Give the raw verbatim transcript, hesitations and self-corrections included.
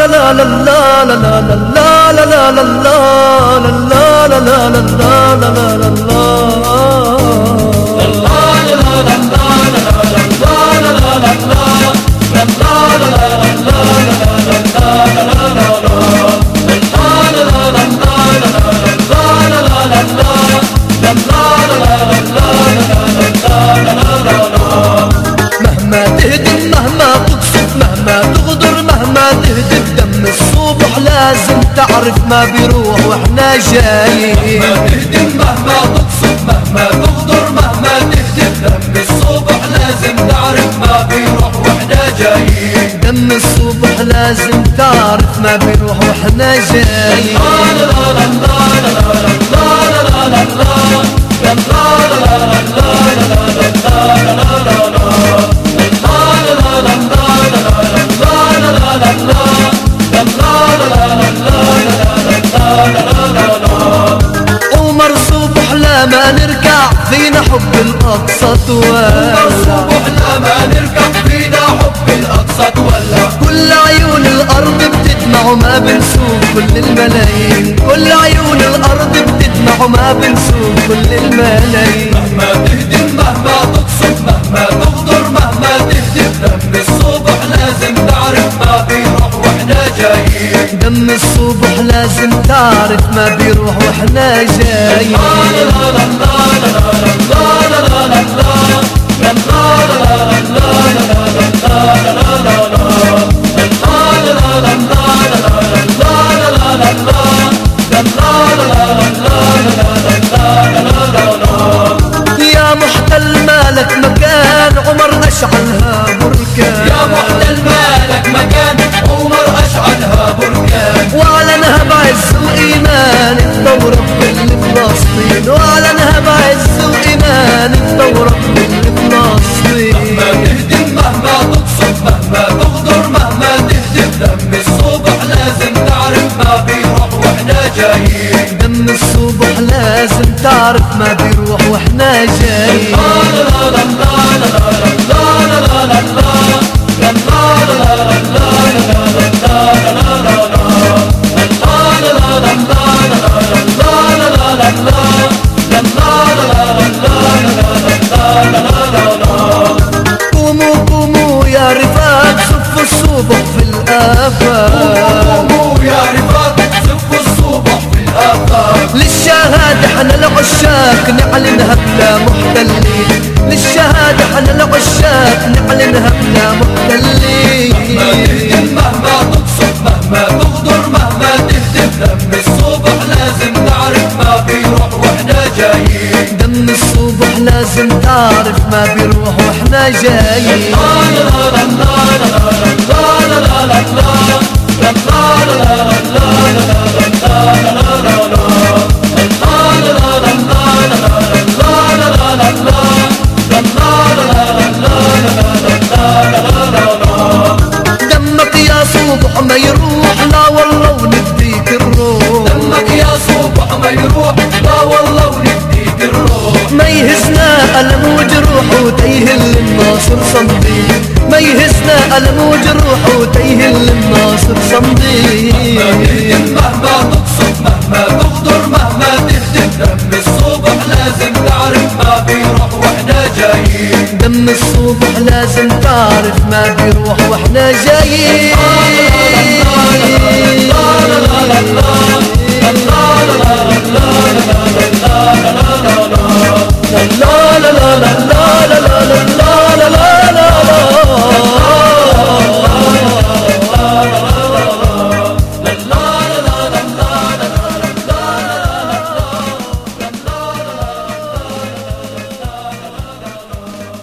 مهما تهدم مهما تقصد مهما تغدر مهما تهدم دم الصبح لازم تعرف ما بيروح واحنا جايين. مهما تهدم مهما تقصد مهما تغدر مهما تهدم دم الصبح لازم تعرف ما بيروح واحنا جايين. دم الصبح لازم تعرف ما بيروح واحنا جايين. عمر صبح لما نرجع فينا حب الأقصى تولع. عمر صبح لما نرجع فينا حب الأقصى تولع. كل عيون الأرض بتدمع وما بنسوق كل الملايين. كل عيون الأرض بتدمع وما بنسوق كل الملايين. مهما تهدم مهما تقصد مهما تغدر مهما تهدم دم الصبح لازم تعرف ما بيروح واحنا جايين. دم الصبح لازم تعرف ما بيروح واحنا جايين. يا محتل مالك مكان عمر أشعلها بركان. يا محتل مالك مكان عمر أشعلها بركان. واعلنها بعز وإيمان الثورة بكل فلسطين. واعلنها بعز وإيمان الثورة بكل فلسطين. مهما تهدم مهما تقصد مهما تغدر مهما تهدم دم الصبح لازم تعرف ما بيروح واحنا جايين. دم الصبح لازم تعرف ما بيروح واحنا جايين. قوموا قوموا يا رفاق صفوا الصبح في الآفاق. قوموا يا رفاق صفوا الصبح في الآفاق. للشهادة حنا العشاق نعلنها بلا محتلين. للشهادة حنا العشاق نعلنها بلا محتلين. مهما تهدم مهما تقصد مهما تغدر مهما تهدم دم الصبح لازم تعرف ما بيروح واحنا جايين. دم الصبح لازم تعرف ما بيروح واحنا جايين. دمك يا صبح ما يروح لا والله ونديك الروح. دمك يا صبح ما يروح لا والله ونديك الروح. ما يهزنا ألم وجروح وتيهل الناصر صمدين. ما يهزنا ألم وجروح وتيهل الناصر صمدين. مهما تهدم مهما تقصد مهما تغدر مهما تهدم دم الصبح لازم تعرف ما بيروح واحنا جايين. دم الصبح لازم تعرف ما بيروح واحنا جايين.